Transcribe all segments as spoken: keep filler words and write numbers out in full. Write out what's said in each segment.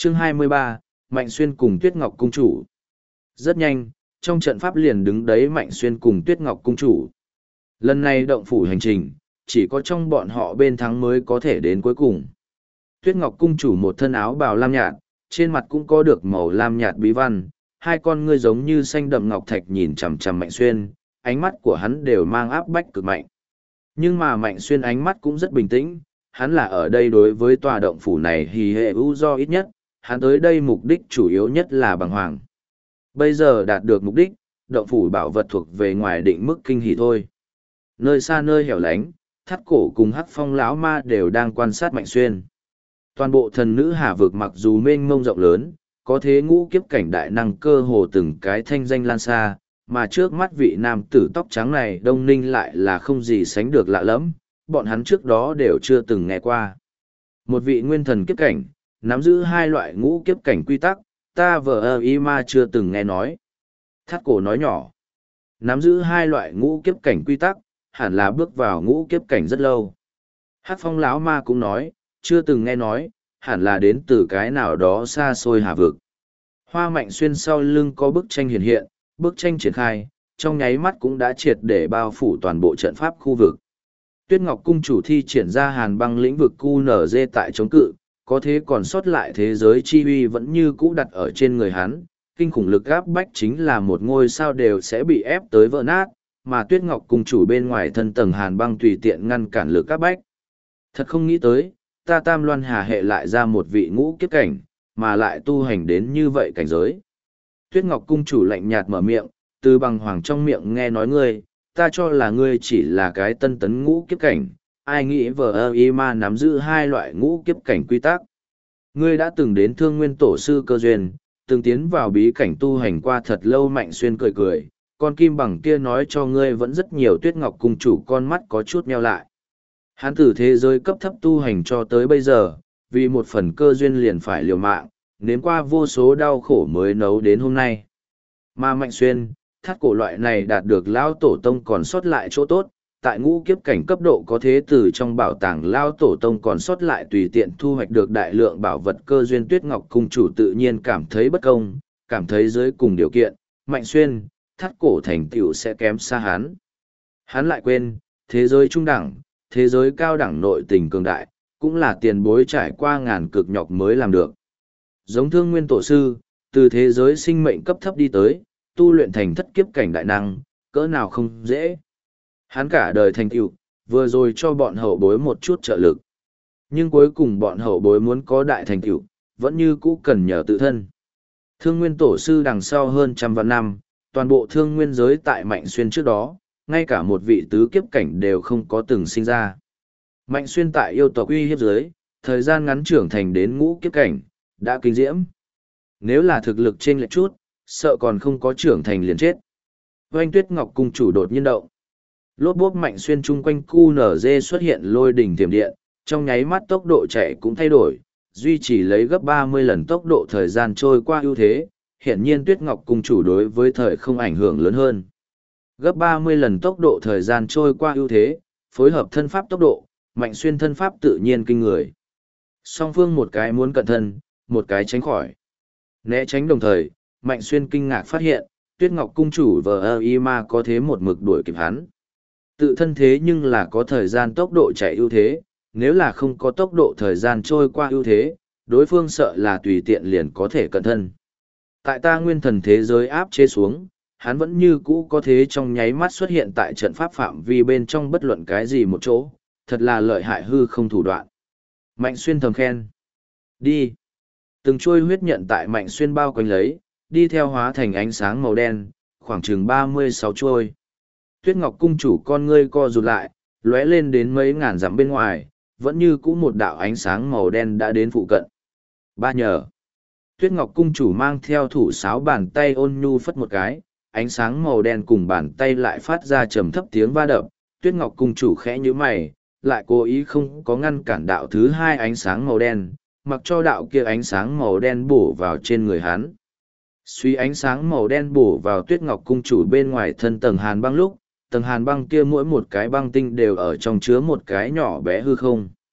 Chương hai mươi ba, Mạnh Xuyên cùng Tuyết Ngọc Cung Chủ. Rất nhanh, trong trận pháp liền đứng đấy Mạnh Xuyên cùng Tuyết Ngọc Cung Chủ. Lần này động phủ hành trình, chỉ có trong bọn họ bên thắng mới có thể đến cuối cùng. Tuyết Ngọc Cung Chủ một thân áo bào lam nhạt, trên mặt cũng có được màu lam nhạt bí văn, hai con ngươi giống như xanh đậm ngọc thạch nhìn chằm chằm Mạnh Xuyên, ánh mắt của hắn đều mang áp bách cực mạnh. Nhưng mà Mạnh Xuyên ánh mắt cũng rất bình tĩnh, hắn là ở đây đối với tòa động phủ này hì hệ ưu do ít nhất, hắn tới đây mục đích chủ yếu nhất là bằng hoàng. Bây giờ đạt được mục đích, động phủ bảo vật thuộc về ngoài định mức kinh hỉ thôi. Nơi xa nơi hẻo lánh, Thắt Cổ cùng Hắc Phong lão ma đều đang quan sát Mạnh Xuyên. Toàn bộ thần nữ hà vực mặc dù mênh mông rộng lớn, có thế ngũ kiếp cảnh đại năng cơ hồ từng cái thanh danh lan xa, mà trước mắt vị nam tử tóc trắng này Đông Ninh lại là không gì sánh được lạ lẫm, bọn hắn trước đó đều chưa từng nghe qua. Một vị nguyên thần kiếp cảnh, nắm giữ hai loại ngũ kiếp cảnh quy tắc, ta vờ ơ y ma chưa từng nghe nói. Thắt Cổ nói nhỏ, nắm giữ hai loại ngũ kiếp cảnh quy tắc, hẳn là bước vào ngũ kiếp cảnh rất lâu. Hắc Phong lão ma cũng nói, chưa từng nghe nói, hẳn là đến từ cái nào đó xa xôi hà vực. Hoa Mạnh Xuyên sau lưng có bức tranh hiện hiện, bức tranh triển khai, trong nháy mắt cũng đã triệt để bao phủ toàn bộ trận pháp khu vực. Tuyết Ngọc Cung Chủ thi triển ra hàn băng lĩnh vực cu nở dê tại chống cự, có thế còn sót lại thế giới chi uy vẫn như cũ đặt ở trên người hắn, kinh khủng lực áp bách chính là một ngôi sao đều sẽ bị ép tới vỡ nát, mà Tuyết Ngọc Cung Chủ bên ngoài thân tầng hàn băng tùy tiện ngăn cản lực áp bách. Thật không nghĩ tới, ta Tam Loan Hà hệ lại ra một vị ngũ kiếp cảnh, mà lại tu hành đến như vậy cảnh giới. Tuyết Ngọc Cung Chủ lạnh nhạt mở miệng, từ bằng hoàng trong miệng nghe nói ngươi, ta cho là ngươi chỉ là cái tân tấn ngũ kiếp cảnh, ai nghĩ vờ ơ y ma nắm giữ hai loại ngũ kiếp cảnh quy tắc. Ngươi đã từng đến Thương Nguyên Tổ Sư cơ duyên, từng tiến vào bí cảnh tu hành qua thật lâu. Mạnh Xuyên cười cười, con kim bằng kia nói cho ngươi vẫn rất nhiều. Tuyết Ngọc Cung Chủ con mắt có chút nheo lại. Hắn từ thế giới cấp thấp tu hành cho tới bây giờ, vì một phần cơ duyên liền phải liều mạng, nếm qua vô số đau khổ mới nấu đến hôm nay. Mà Mạnh Xuyên, Thắt Cổ loại này đạt được Lao Tổ Tông còn sót lại chỗ tốt, tại ngũ kiếp cảnh cấp độ có thế từ trong bảo tàng Lao Tổ Tông còn sót lại tùy tiện thu hoạch được đại lượng bảo vật cơ duyên. Tuyết Ngọc Cung Chủ tự nhiên cảm thấy bất công, cảm thấy dưới cùng điều kiện, Mạnh Xuyên, Thắt Cổ thành tựu sẽ kém xa hắn. Hắn lại quên, thế giới trung đẳng, thế giới cao đẳng nội tình cường đại, cũng là tiền bối trải qua ngàn cực nhọc mới làm được. Giống Thương Nguyên Tổ Sư, từ thế giới sinh mệnh cấp thấp đi tới, tu luyện thành thất kiếp cảnh đại năng, cỡ nào không dễ. Hắn cả đời thành tựu, vừa rồi cho bọn hậu bối một chút trợ lực. Nhưng cuối cùng bọn hậu bối muốn có đại thành tựu, vẫn như cũ cần nhờ tự thân. Thương Nguyên Tổ Sư đằng sau hơn trăm vạn năm, toàn bộ thương nguyên giới tại Mạnh Xuyên trước đó, ngay cả một vị tứ kiếp cảnh đều không có từng sinh ra. Mạnh Xuyên tại yêu tộc uy hiếp giới, thời gian ngắn trưởng thành đến ngũ kiếp cảnh, đã kinh diễm. Nếu là thực lực trên lệch chút, sợ còn không có trưởng thành liền chết. Oanh Tuyết Ngọc Cung Chủ đột nhiên động. Lốp bốp Mạnh Xuyên chung quanh cu nở dê xuất hiện lôi đỉnh tiềm điện, trong nháy mắt tốc độ chạy cũng thay đổi, duy trì lấy gấp ba mươi lần tốc độ thời gian trôi qua ưu thế, hiển nhiên Tuyết Ngọc Cung Chủ đối với thời không ảnh hưởng lớn hơn. Gấp ba mươi lần tốc độ thời gian trôi qua ưu thế, phối hợp thân pháp tốc độ, Mạnh Xuyên thân pháp tự nhiên kinh người. Song phương một cái muốn cận thân, một cái tránh khỏi. Né tránh đồng thời, Mạnh Xuyên kinh ngạc phát hiện, Tuyết Ngọc Cung Chủ vờ ơ y ma có thế một mực đuổi kịp hắn. Tự thân thế nhưng là có thời gian tốc độ chạy ưu thế, nếu là không có tốc độ thời gian trôi qua ưu thế, đối phương sợ là tùy tiện liền có thể cận thân. Tại ta nguyên thần thế giới áp chế xuống, hắn vẫn như cũ có thế trong nháy mắt xuất hiện tại trận pháp phạm vi bên trong bất luận cái gì một chỗ, thật là lợi hại hư không thủ đoạn. Mạnh Xuyên thầm khen. Đi. Từng chuôi huyết nhận tại Mạnh Xuyên bao quanh lấy, đi theo hóa thành ánh sáng màu đen, khoảng chừng ba mươi sáu chuôi. Tuyết Ngọc Cung Chủ con ngươi co rụt lại, lóe lên đến mấy ngàn dặm bên ngoài, vẫn như cũ một đạo ánh sáng màu đen đã đến phụ cận. Ba nhờ. Tuyết Ngọc Cung Chủ mang theo thủ sáo bàn tay ôn nhu phất một cái, ánh sáng màu đen cùng bàn tay lại phát ra trầm thấp tiếng va đập. Tuyết Ngọc Cung Chủ khẽ nhíu mày, lại cố ý không có ngăn cản đạo thứ hai ánh sáng màu đen, mặc cho đạo kia ánh sáng màu đen bổ vào trên người hắn. Suy ánh sáng màu đen bổ vào Tuyết Ngọc Cung Chủ bên ngoài thân tầng hàn băng lúc, tầng hàn băng kia mỗi một cái băng tinh đều ở trong chứa một cái nhỏ bé hư không.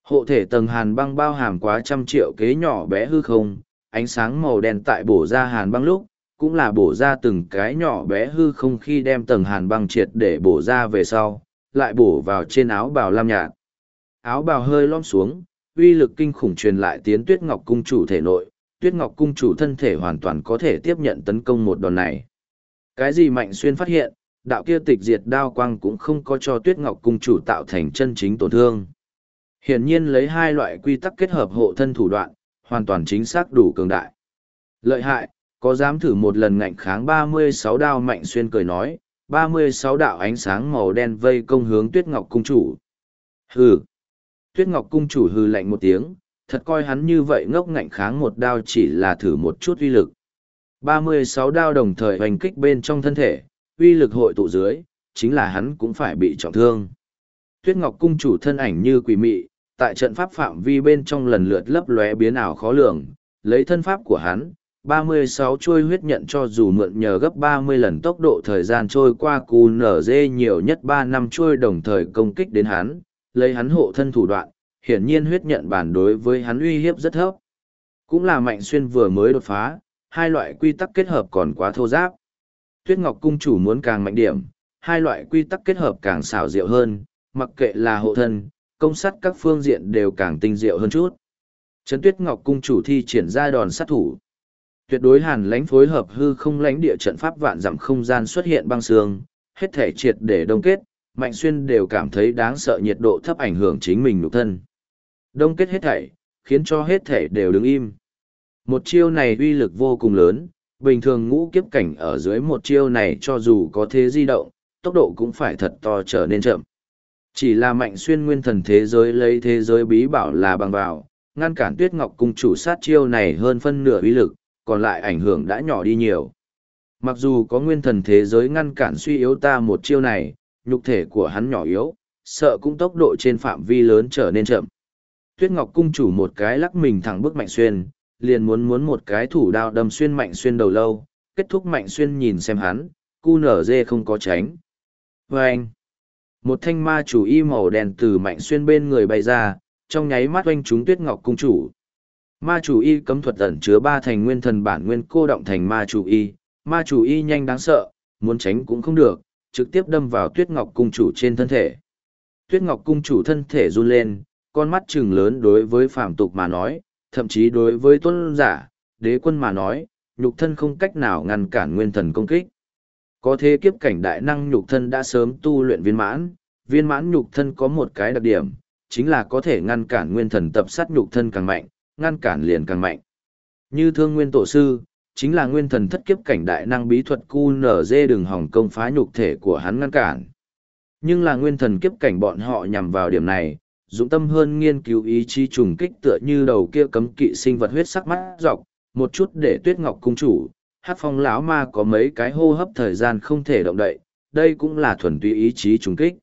Hộ thể tầng hàn băng bao hàm quá trăm triệu kế nhỏ bé hư không, ánh sáng màu đen tại bổ ra hàn băng lúc, cũng là bổ ra từng cái nhỏ bé hư không khi đem tầng hàn băng triệt để bổ ra về sau, lại bổ vào trên áo bào lam nhạt. Áo bào hơi lom xuống, uy lực kinh khủng truyền lại tiến Tuyết Ngọc Cung chủ thể nội, Tuyết Ngọc Cung chủ thân thể hoàn toàn có thể tiếp nhận tấn công một đòn này. Cái gì Mạnh Xuyên phát hiện, đạo kia tịch diệt đao quang cũng không có cho Tuyết Ngọc Cung chủ tạo thành chân chính tổn thương. Hiển nhiên lấy hai loại quy tắc kết hợp hộ thân thủ đoạn, hoàn toàn chính xác đủ cường đại. Lợi hại, có dám thử một lần ngạnh kháng ba mươi sáu đao. Mạnh Xuyên cười nói, ba mươi sáu đạo ánh sáng màu đen vây công hướng Tuyết Ngọc Cung chủ. Hừ. Tuyết Ngọc Cung chủ hừ lạnh một tiếng, thật coi hắn như vậy ngốc ngạnh kháng một đao chỉ là thử một chút uy lực. ba mươi sáu đao đồng thời hoành kích bên trong thân thể, uy lực hội tụ dưới, chính là hắn cũng phải bị trọng thương. Tuyết Ngọc Cung chủ thân ảnh như quỷ mị, tại trận pháp phạm vi bên trong lần lượt lấp lóe biến ảo khó lường, lấy thân pháp của hắn, ba mươi sáu chuôi huyết nhận cho dù mượn nhờ gấp ba mươi lần tốc độ thời gian trôi qua cù nở dê nhiều nhất ba năm chuôi đồng thời công kích đến hắn, lấy hắn hộ thân thủ đoạn, hiển nhiên huyết nhận bản đối với hắn uy hiếp rất thấp. Cũng là Mạnh Xuyên vừa mới đột phá, hai loại quy tắc kết hợp còn quá thô giáp. Tuyết Ngọc Cung chủ muốn càng mạnh điểm, hai loại quy tắc kết hợp càng xảo diệu hơn, mặc kệ là hộ thân, công sát các phương diện đều càng tinh diệu hơn chút. Trấn Tuyết Ngọc Cung chủ thi triển ra đòn sát thủ. Tuyệt đối hàn lãnh phối hợp hư không lãnh địa trận pháp vạn dặm không gian xuất hiện băng sương, hết thể triệt để đông kết, Mạnh Xuyên đều cảm thấy đáng sợ nhiệt độ thấp ảnh hưởng chính mình nhục thân. Đông kết hết thảy, khiến cho hết thảy đều đứng im. Một chiêu này uy lực vô cùng lớn, bình thường ngũ kiếp cảnh ở dưới một chiêu này cho dù có thế di động, tốc độ cũng phải thật to trở nên chậm. Chỉ là Mạnh Xuyên nguyên thần thế giới lấy thế giới bí bảo là bằng vào, ngăn cản Tuyết Ngọc Cung chủ sát chiêu này hơn phân nửa uy lực, còn lại ảnh hưởng đã nhỏ đi nhiều. Mặc dù có nguyên thần thế giới ngăn cản suy yếu ta một chiêu này, nhục thể của hắn nhỏ yếu, sợ cũng tốc độ trên phạm vi lớn trở nên chậm. Tuyết Ngọc Cung chủ một cái lắc mình thẳng bước Mạnh Xuyên, liền muốn muốn một cái thủ đao đâm xuyên Mạnh Xuyên đầu lâu, kết thúc Mạnh Xuyên nhìn xem hắn, cu nở dê không có tránh. Và anh, một thanh ma chủ y màu đen từ Mạnh Xuyên bên người bay ra, trong nháy mắt oanh trúng Tuyết Ngọc Cung chủ. Ma chủ y cấm thuật ẩn chứa ba thành nguyên thần bản nguyên cô động thành ma chủ y, ma chủ y nhanh đáng sợ, muốn tránh cũng không được, trực tiếp đâm vào Tuyết Ngọc Cung chủ trên thân thể. Tuyết Ngọc Cung chủ thân thể run lên, con mắt trừng lớn đối với phàm tục mà nói, thậm chí đối với tôn giả, đế quân mà nói, nhục thân không cách nào ngăn cản nguyên thần công kích. Có thế kiếp cảnh đại năng nhục thân đã sớm tu luyện viên mãn, viên mãn nhục thân có một cái đặc điểm, chính là có thể ngăn cản nguyên thần tập sát nhục thân càng mạnh, ngăn cản liền càng mạnh. Như Thương Nguyên Tổ Sư, chính là nguyên thần thất kiếp cảnh đại năng bí thuật cu nở dê đừng hỏng công phá nhục thể của hắn ngăn cản. Nhưng là nguyên thần kiếp cảnh bọn họ nhằm vào điểm này, dũng tâm hơn nghiên cứu ý chí trùng kích tựa như đầu kia cấm kỵ sinh vật huyết sắc mắt dọc, một chút để Tuyết Ngọc Cung chủ, Hát Phong lão ma có mấy cái hô hấp thời gian không thể động đậy, đây cũng là thuần túy ý chí trùng kích.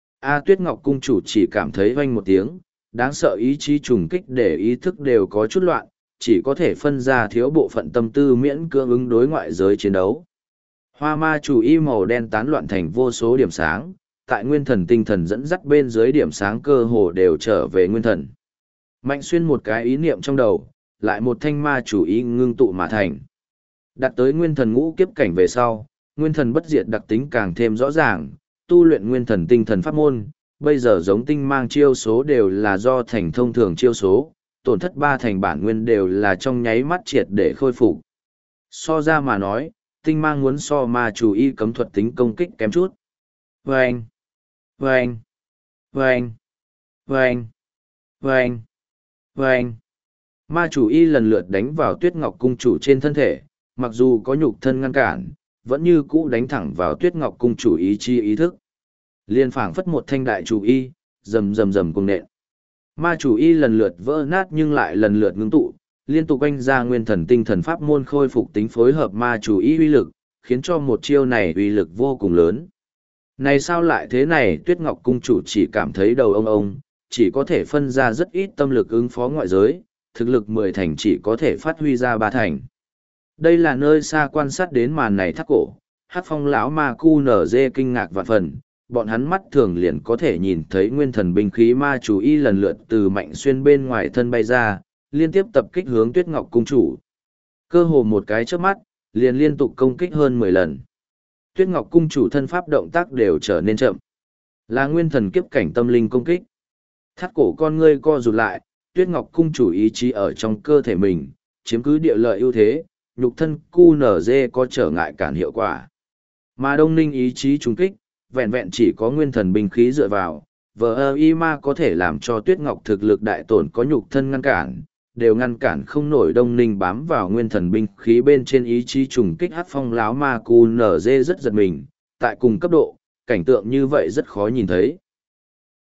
A Tuyết Ngọc Cung chủ chỉ cảm thấy vang một tiếng, đáng sợ ý chí trùng kích để ý thức đều có chút loạn, chỉ có thể phân ra thiếu bộ phận tâm tư miễn cưỡng ứng đối ngoại giới chiến đấu. Hoa ma chủ y màu đen tán loạn thành vô số điểm sáng, tại nguyên thần tinh thần dẫn dắt bên dưới điểm sáng cơ hồ đều trở về nguyên thần. Mạnh Xuyên một cái ý niệm trong đầu, lại một thanh ma chủ y ngưng tụ mà thành. Đạt tới nguyên thần ngũ kiếp cảnh về sau, nguyên thần bất diệt đặc tính càng thêm rõ ràng, tu luyện nguyên thần tinh thần pháp môn, bây giờ giống tinh mang chiêu số đều là do thành thông thường chiêu số, tổn thất ba thành bản nguyên đều là trong nháy mắt triệt để khôi phục. So ra mà nói, tinh mang muốn so ma chủ y cấm thuật tính công kích kém chút. Vâng! Vâng! Vâng! Vâng! Vâng! Vâng! Ma chủ y lần lượt đánh vào Tuyết Ngọc Cung chủ trên thân thể, mặc dù có nhục thân ngăn cản, vẫn như cũ đánh thẳng vào Tuyết Ngọc Cung chủ ý chi ý thức. Liên phảng phất một thanh đại chủ y, rầm rầm rầm cùng nện. Ma chủ y lần lượt vỡ nát nhưng lại lần lượt ngưng tụ, liên tục quanh ra nguyên thần tinh thần pháp môn khôi phục tính phối hợp ma chủ y uy lực, khiến cho một chiêu này uy lực vô cùng lớn. Này sao lại thế này? Tuyết Ngọc Cung chủ chỉ cảm thấy đầu ông ông, chỉ có thể phân ra rất ít tâm lực ứng phó ngoại giới, thực lực mười thành chỉ có thể phát huy ra ba thành. Đây là nơi xa quan sát đến màn này thắt cổ, Hát Phong lão ma cu nở dê kinh ngạc vạn phần, bọn hắn mắt thường liền có thể nhìn thấy nguyên thần binh khí ma chú y lần lượt từ Mạnh Xuyên bên ngoài thân bay ra, liên tiếp tập kích hướng Tuyết Ngọc Cung chủ. Cơ hồ một cái chớp mắt, liền liên tục công kích hơn mười lần. Tuyết Ngọc Cung chủ thân pháp động tác đều trở nên chậm. Là nguyên thần kiếp cảnh tâm linh công kích. Thắt cổ con ngươi co rụt lại, Tuyết Ngọc Cung chủ ý chí ở trong cơ thể mình, chiếm cứ địa lợi ưu thế, nhục thân cu nở dê có trở ngại cản hiệu quả. Mà Đông Ninh ý chí trùng kích, vẹn vẹn chỉ có nguyên thần binh khí dựa vào, vờ y ma có thể làm cho Tuyết Ngọc thực lực đại tổn có nhục thân ngăn cản, đều ngăn cản không nổi Đông Ninh bám vào nguyên thần binh khí bên trên ý chí trùng kích hát phong láo ma cu nở dê rất giật mình, tại cùng cấp độ, cảnh tượng như vậy rất khó nhìn thấy.